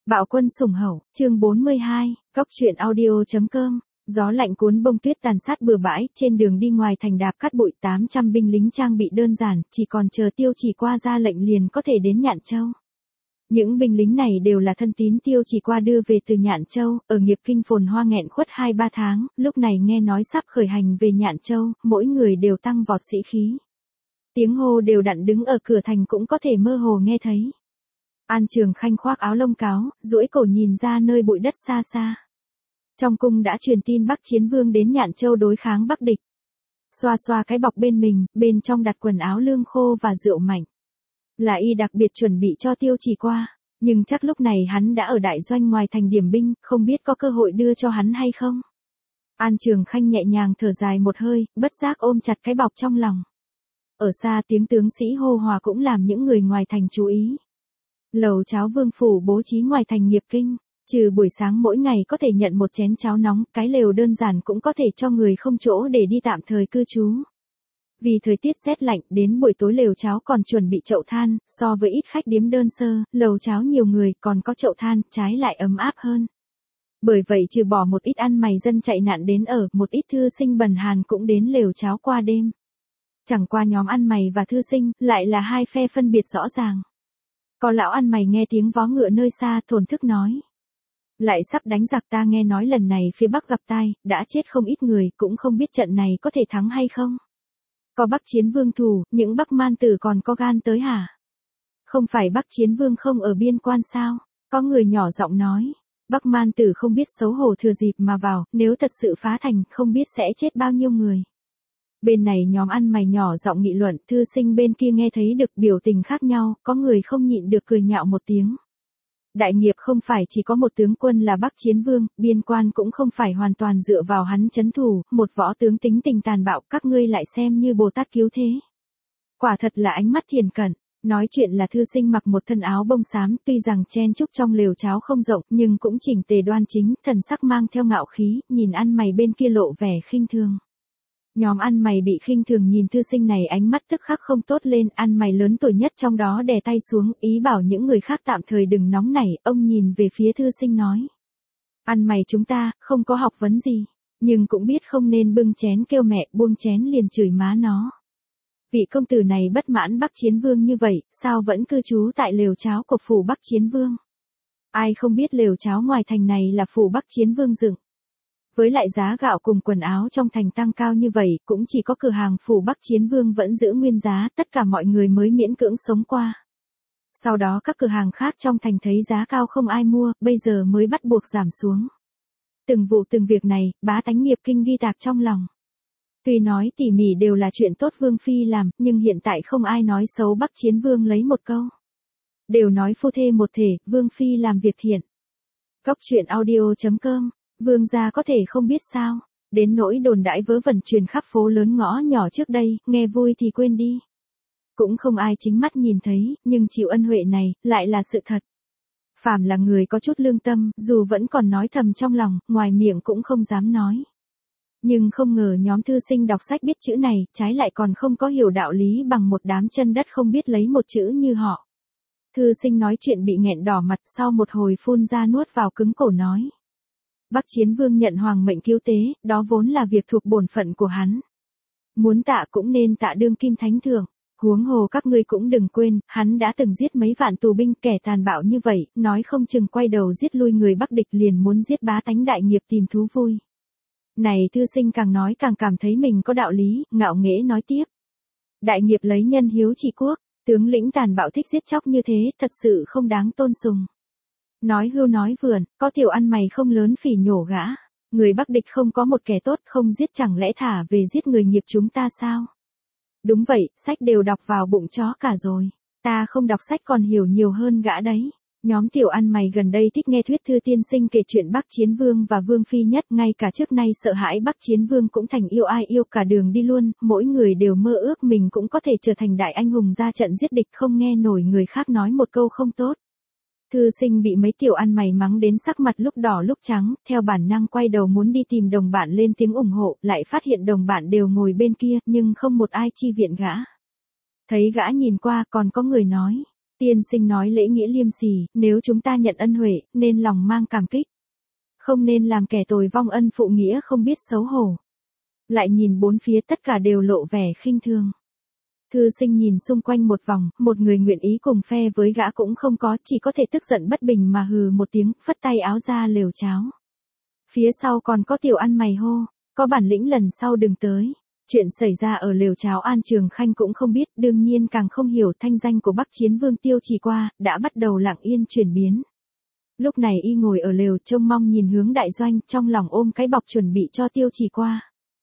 Bạo quân sủng hậu, chương 42, Cóc truyện audio.com. Gió lạnh cuốn bông tuyết tàn sát bừa bãi, trên đường đi ngoài thành đạp cắt bụi 800 binh lính trang bị đơn giản, chỉ còn chờ Tiêu Chỉ Qua ra lệnh liền có thể đến Nhạn Châu. Những binh lính này đều là thân tín Tiêu Chỉ Qua đưa về từ Nhạn Châu, ở nghiệp kinh phồn hoa nghẹn khuất 2-3 tháng, lúc này nghe nói sắp khởi hành về Nhạn Châu, mỗi người đều tăng vọt sĩ khí. Tiếng hô đều đặn đứng ở cửa thành cũng có thể mơ hồ nghe thấy. An Trường Khanh khoác áo lông cáo, duỗi cổ nhìn ra nơi bụi đất xa xa. Trong cung đã truyền tin Bắc Chiến Vương đến Nhạn Châu đối kháng Bắc địch. Xoa xoa cái bọc bên mình, bên trong đặt quần áo lương khô và rượu mạnh. Là y đặc biệt chuẩn bị cho Tiêu Chỉ Qua, nhưng chắc lúc này hắn đã ở đại doanh ngoài thành điểm binh, không biết có cơ hội đưa cho hắn hay không. An Trường Khanh nhẹ nhàng thở dài một hơi, bất giác ôm chặt cái bọc trong lòng. Ở xa tiếng tướng sĩ hô hòa cũng làm những người ngoài thành chú ý. Lầu cháo Vương phủ bố trí ngoài thành nghiệp kinh, trừ buổi sáng mỗi ngày có thể nhận một chén cháo nóng, cái lều đơn giản cũng có thể cho người không chỗ để đi tạm thời cư trú. Vì thời tiết rét lạnh, đến buổi tối lều cháo còn chuẩn bị chậu than, so với ít khách điếm đơn sơ, lầu cháo nhiều người còn có chậu than, trái lại ấm áp hơn. Bởi vậy trừ bỏ một ít ăn mày dân chạy nạn đến ở, một ít thư sinh bần hàn cũng đến lều cháo qua đêm. Chẳng qua nhóm ăn mày và thư sinh, lại là hai phe phân biệt rõ ràng. Có lão ăn mày nghe tiếng vó ngựa nơi xa thổn thức nói. Lại sắp đánh giặc, ta nghe nói lần này phía Bắc gặp tai, đã chết không ít người, cũng không biết trận này có thể thắng hay không. Có Bắc Chiến Vương thủ, những Bắc man tử còn có gan tới hả? Không phải Bắc Chiến Vương không ở biên quan sao? Có người nhỏ giọng nói. Bắc man tử không biết xấu hổ thừa dịp mà vào, nếu thật sự phá thành, không biết sẽ chết bao nhiêu người. Bên này nhóm ăn mày nhỏ giọng nghị luận, thư sinh bên kia nghe thấy được biểu tình khác nhau, có người không nhịn được cười nhạo một tiếng. Đại nghiệp không phải chỉ có một tướng quân là Bắc Chiến Vương, biên quan cũng không phải hoàn toàn dựa vào hắn trấn thủ, một võ tướng tính tình tàn bạo, các ngươi lại xem như Bồ Tát cứu thế. Quả thật là ánh mắt thiền cận. Nói chuyện là thư sinh mặc một thân áo bông xám, tuy rằng chen chúc trong lều cháo không rộng, nhưng cũng chỉnh tề đoan chính, thần sắc mang theo ngạo khí, nhìn ăn mày bên kia lộ vẻ khinh thường. Nhóm ăn mày bị khinh thường nhìn thư sinh này ánh mắt tức khắc không tốt lên, ăn mày lớn tuổi nhất trong đó đè tay xuống, ý bảo những người khác tạm thời đừng nóng nảy, ông nhìn về phía thư sinh nói. Ăn mày chúng ta, không có học vấn gì, nhưng cũng biết không nên bưng chén kêu mẹ, buông chén liền chửi má nó. Vị công tử này bất mãn Bắc Chiến Vương như vậy, sao vẫn cư trú tại lều cháo của phủ Bắc Chiến Vương? Ai không biết lều cháo ngoài thành này là phủ Bắc Chiến Vương dựng. Với lại giá gạo cùng quần áo trong thành tăng cao như vậy, cũng chỉ có cửa hàng phủ Bắc Chiến Vương vẫn giữ nguyên giá, tất cả mọi người mới miễn cưỡng sống qua. Sau đó các cửa hàng khác trong thành thấy giá cao không ai mua, bây giờ mới bắt buộc giảm xuống. Từng vụ từng việc này, bá tánh nghiệp kinh ghi tạc trong lòng. Tuy nói tỉ mỉ đều là chuyện tốt Vương Phi làm, nhưng hiện tại không ai nói xấu Bắc Chiến Vương lấy một câu. Đều nói phu thê một thể, Vương Phi làm việc thiện. Cóc truyện audio.com. Vương gia có thể không biết sao, đến nỗi đồn đãi vớ vẩn truyền khắp phố lớn ngõ nhỏ trước đây, nghe vui thì quên đi. Cũng không ai chính mắt nhìn thấy, nhưng chịu ân huệ này, lại là sự thật. Phàm là người có chút lương tâm, dù vẫn còn nói thầm trong lòng, ngoài miệng cũng không dám nói. Nhưng không ngờ nhóm thư sinh đọc sách biết chữ này, trái lại còn không có hiểu đạo lý bằng một đám chân đất không biết lấy một chữ như họ. Thư sinh nói chuyện bị nghẹn đỏ mặt, sau một hồi phun ra nuốt vào cứng cổ nói. Bắc Chiến Vương nhận hoàng mệnh cứu tế, đó vốn là việc thuộc bổn phận của hắn. Muốn tạ cũng nên tạ đương kim thánh thượng, huống hồ các ngươi cũng đừng quên, hắn đã từng giết mấy vạn tù binh, kẻ tàn bạo như vậy, nói không chừng quay đầu giết lui người Bắc địch liền muốn giết bá tánh đại nghiệp tìm thú vui. Này thư sinh càng nói càng cảm thấy mình có đạo lý, ngạo nghễ nói tiếp. Đại nghiệp lấy nhân hiếu trị quốc, tướng lĩnh tàn bạo thích giết chóc như thế, thật sự không đáng tôn sùng. Nói hưu nói vượn, có tiểu ăn mày không lớn phỉ nhổ gã. Người Bắc địch không có một kẻ tốt không giết chẳng lẽ thả về giết người nghiệp chúng ta sao? Đúng vậy, sách đều đọc vào bụng chó cả rồi. Ta không đọc sách còn hiểu nhiều hơn gã đấy. Nhóm tiểu ăn mày gần đây thích nghe thuyết thư tiên sinh kể chuyện Bắc Chiến Vương và Vương Phi nhất, ngay cả trước nay sợ hãi Bắc Chiến Vương cũng thành yêu ai yêu cả đường đi luôn, mỗi người đều mơ ước mình cũng có thể trở thành đại anh hùng ra trận giết địch không nghe nổi người khác nói một câu không tốt. Thư sinh bị mấy tiểu ăn mày mắng đến sắc mặt lúc đỏ lúc trắng, theo bản năng quay đầu muốn đi tìm đồng bạn lên tiếng ủng hộ, lại phát hiện đồng bạn đều ngồi bên kia, nhưng không một ai chi viện gã. Thấy gã nhìn qua, còn có người nói, Tiên sinh nói lễ nghĩa liêm sỉ, nếu chúng ta nhận ân huệ, nên lòng mang cảm kích. Không nên làm kẻ tồi vong ân phụ nghĩa không biết xấu hổ. Lại nhìn bốn phía tất cả đều lộ vẻ khinh thường. Thư sinh nhìn xung quanh một vòng, một người nguyện ý cùng phe với gã cũng không có, chỉ có thể tức giận bất bình mà hừ một tiếng, phất tay áo ra lều cháo. Phía sau còn có tiểu ăn mày hô, có bản lĩnh lần sau đừng tới. Chuyện xảy ra ở lều cháo An Trường Khanh cũng không biết, đương nhiên càng không hiểu thanh danh của Bắc Chiến Vương Tiêu Chỉ Qua, đã bắt đầu lặng yên chuyển biến. Lúc này y ngồi ở lều trông mong nhìn hướng đại doanh, trong lòng ôm cái bọc chuẩn bị cho Tiêu Chỉ Qua.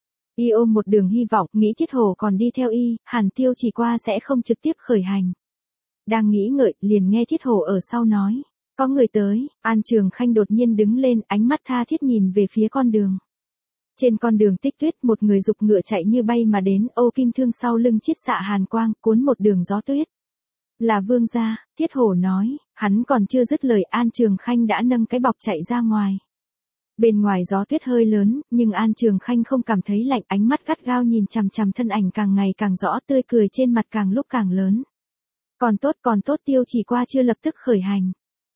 Y ôm một đường hy vọng, nghĩ Thiết Hổ còn đi theo y, hẳn Tiêu Chỉ Qua sẽ không trực tiếp khởi hành. Đang nghĩ ngợi, liền nghe Thiết Hổ ở sau nói, có người tới. An Trường Khanh đột nhiên đứng lên, ánh mắt tha thiết nhìn về phía con đường. Trên con đường tích tuyết, một người giục ngựa chạy như bay mà đến, ô kim thương sau lưng chiết xạ hàn quang, cuốn một đường gió tuyết. Là Vương gia. Thiết Hổ nói, hắn còn chưa dứt lời, An Trường Khanh đã nâng cái bọc chạy ra ngoài. Bên ngoài gió tuyết hơi lớn, nhưng An Trường Khanh không cảm thấy lạnh, ánh mắt gắt gao nhìn chằm chằm thân ảnh càng ngày càng rõ, tươi cười trên mặt càng lúc càng lớn. Còn tốt, Tiêu Chỉ Qua chưa lập tức khởi hành.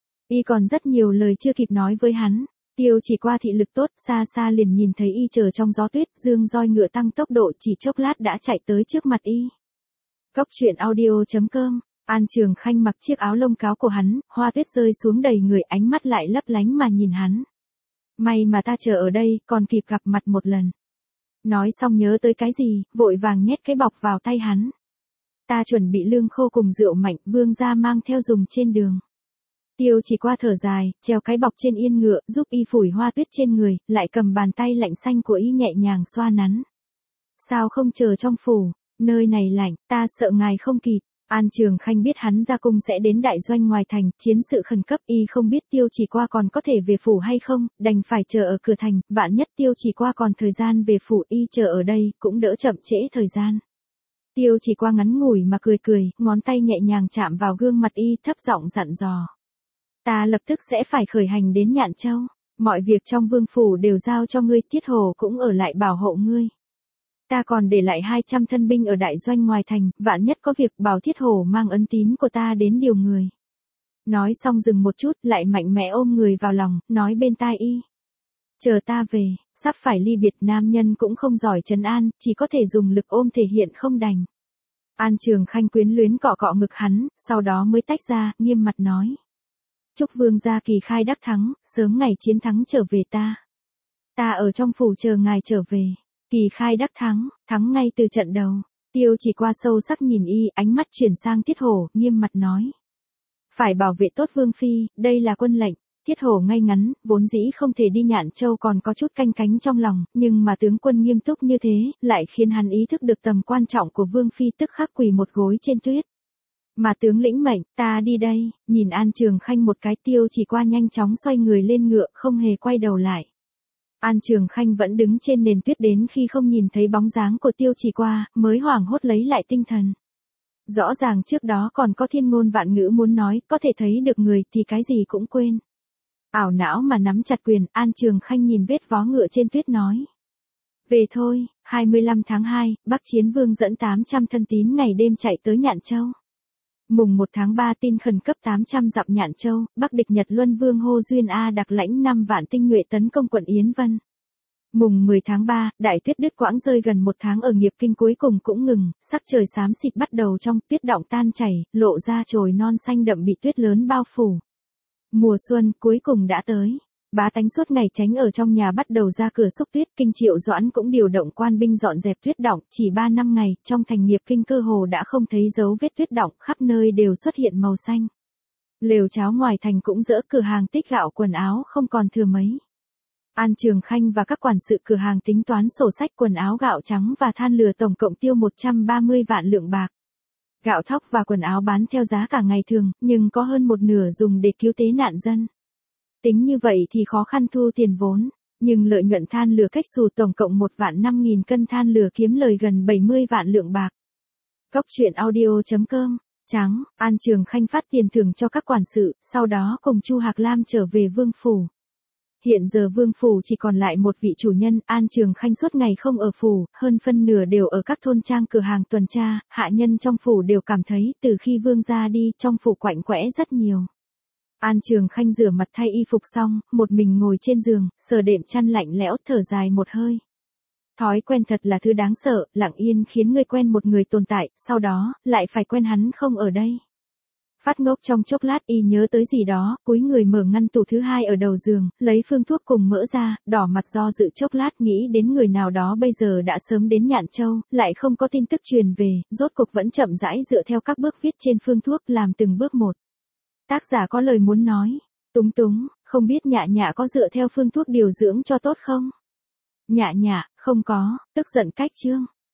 Y còn rất nhiều lời chưa kịp nói với hắn. Tiêu Chỉ Qua thị lực tốt, xa xa liền nhìn thấy y chờ trong gió tuyết, dương roi ngựa tăng tốc độ, chỉ chốc lát đã chạy tới trước mặt y. Cốc truyện audio.com. An Trường Khanh mặc chiếc áo lông cáo của hắn, hoa tuyết rơi xuống đầy người, ánh mắt lại lấp lánh mà nhìn hắn. May mà ta chờ ở đây, còn kịp gặp mặt một lần. Nói xong nhớ tới cái gì, vội vàng nhét cái bọc vào tay hắn. Ta chuẩn bị lương khô cùng rượu mạnh, Vương gia mang theo dùng trên đường. Tiêu Chỉ Qua thở dài, treo cái bọc trên yên ngựa, giúp y phủi hoa tuyết trên người, lại cầm bàn tay lạnh xanh của y nhẹ nhàng xoa nắn. Sao không chờ trong phủ, nơi này lạnh, ta sợ ngài không kịp. An Trường Khanh biết hắn ra cung sẽ đến đại doanh ngoài thành, chiến sự khẩn cấp, y không biết Tiêu Chỉ Qua còn có thể về phủ hay không, đành phải chờ ở cửa thành, vạn nhất Tiêu Chỉ Qua còn thời gian về phủ, y chờ ở đây, cũng đỡ chậm trễ thời gian. Tiêu Chỉ Qua ngắn ngủi mà cười, ngón tay nhẹ nhàng chạm vào gương mặt y, thấp giọng dặn dò. Ta lập tức sẽ phải khởi hành đến Nhạn Châu, mọi việc trong vương phủ đều giao cho ngươi, Thiết Hổ cũng ở lại bảo hộ ngươi. Ta còn để lại 200 thân binh ở đại doanh ngoài thành, vạn nhất có việc bảo Thiết Hổ mang ân tín của ta đến điều người. Nói xong dừng một chút, lại mạnh mẽ ôm người vào lòng, nói bên tai y. Chờ ta về, sắp phải ly biệt, nam nhân cũng không giỏi trấn an, chỉ có thể dùng lực ôm thể hiện không đành. An Trường Khanh quyến luyến cọ cọ ngực hắn, sau đó mới tách ra, nghiêm mặt nói. Chúc Vương gia kỳ khai đắc thắng, sớm ngày chiến thắng trở về ta. Ta ở trong phủ chờ ngài trở về. Kỳ khai đắc thắng, thắng ngay từ trận đầu. Tiêu Chỉ Qua sâu sắc nhìn y, ánh mắt chuyển sang Thiết Hổ, nghiêm mặt nói. Phải bảo vệ tốt Vương Phi, đây là quân lệnh. Thiết Hổ ngay ngắn, vốn dĩ không thể đi Nhạn Châu còn có chút canh cánh trong lòng, nhưng mà tướng quân nghiêm túc như thế, lại khiến hắn ý thức được tầm quan trọng của Vương Phi, tức khắc quỳ một gối trên tuyết. Mà tướng lĩnh mệnh, ta đi đây. Nhìn An Trường Khanh một cái, Tiêu Chỉ Qua nhanh chóng xoay người lên ngựa, không hề quay đầu lại. An Trường Khanh vẫn đứng trên nền tuyết đến khi không nhìn thấy bóng dáng của Tiêu Chỉ Qua, mới hoảng hốt lấy lại tinh thần. Rõ ràng trước đó còn có thiên ngôn vạn ngữ muốn nói, có thể thấy được người thì cái gì cũng quên. Ảo não mà nắm chặt quyền, An Trường Khanh nhìn vết vó ngựa trên tuyết nói. Về thôi, 25 tháng 2, Bắc Chiến Vương dẫn 800 thân tín ngày đêm chạy tới Nhạn Châu. Mùng 1 tháng 3 tin khẩn cấp 800 dặm Nhạn Châu, Bắc địch Nhật Luân Vương Hô Duyên A đặc lãnh 5 vạn tinh nhuệ tấn công quận Yến Vân. Mùng 10 tháng 3, đại tuyết đứt quãng rơi gần một tháng ở Nghiệp Kinh cuối cùng cũng ngừng, sắc trời xám xịt bắt đầu trong, tuyết đọng tan chảy, lộ ra chồi non xanh đậm bị tuyết lớn bao phủ. Mùa xuân cuối cùng đã tới. Bá tánh suốt ngày tránh ở trong nhà bắt đầu ra cửa xúc tuyết, Kinh Triệu Doãn cũng điều động quan binh dọn dẹp tuyết đọng, chỉ 3 năm ngày, trong thành Nghiệp Kinh cơ hồ đã không thấy dấu vết tuyết đọng, khắp nơi đều xuất hiện màu xanh. Lều cháo ngoài thành cũng dỡ, cửa hàng tích gạo quần áo không còn thừa mấy. An Trường Khanh và các quản sự cửa hàng tính toán sổ sách quần áo gạo trắng và than lửa tổng cộng tiêu 130 vạn lượng bạc. Gạo thóc và quần áo bán theo giá cả ngày thường, nhưng có hơn một nửa dùng để cứu tế nạn dân. Tính như vậy thì khó khăn thu tiền vốn, nhưng lợi nhuận than lửa cách xù tổng cộng 1.500.000 cân than lửa kiếm lời gần 70 vạn lượng bạc. Cốc truyện audio.com. Trắng, An Trường Khanh phát tiền thưởng cho các quản sự, sau đó cùng Chu Hạc Lam trở về vương phủ. Hiện giờ Vương phủ chỉ còn lại một vị chủ nhân, An Trường Khanh suốt ngày không ở phủ, hơn phân nửa đều ở các thôn trang cửa hàng tuần tra, hạ nhân trong phủ đều cảm thấy từ khi Vương ra đi, trong phủ quạnh quẽ rất nhiều. An Trường Khanh rửa mặt thay y phục xong, một mình ngồi trên giường, sờ đệm chăn lạnh lẽo, thở dài một hơi. Thói quen thật là thứ đáng sợ, lặng yên khiến ngươi quen một người tồn tại, sau đó, lại phải quen hắn không ở đây. Phát ngốc trong chốc lát y nhớ tới gì đó, cúi người mở ngăn tủ thứ hai ở đầu giường, lấy phương thuốc cùng mỡ ra, đỏ mặt do dự chốc lát nghĩ đến người nào đó bây giờ đã sớm đến Nhạn Châu, lại không có tin tức truyền về, rốt cuộc vẫn chậm rãi dựa theo các bước viết trên phương thuốc làm từng bước một. Tác giả có lời muốn nói, túng túng, không biết Nhạ Nhạ có dựa theo phương thuốc điều dưỡng cho tốt không? Nhạ Nhạ, không có, tức giận cách chương.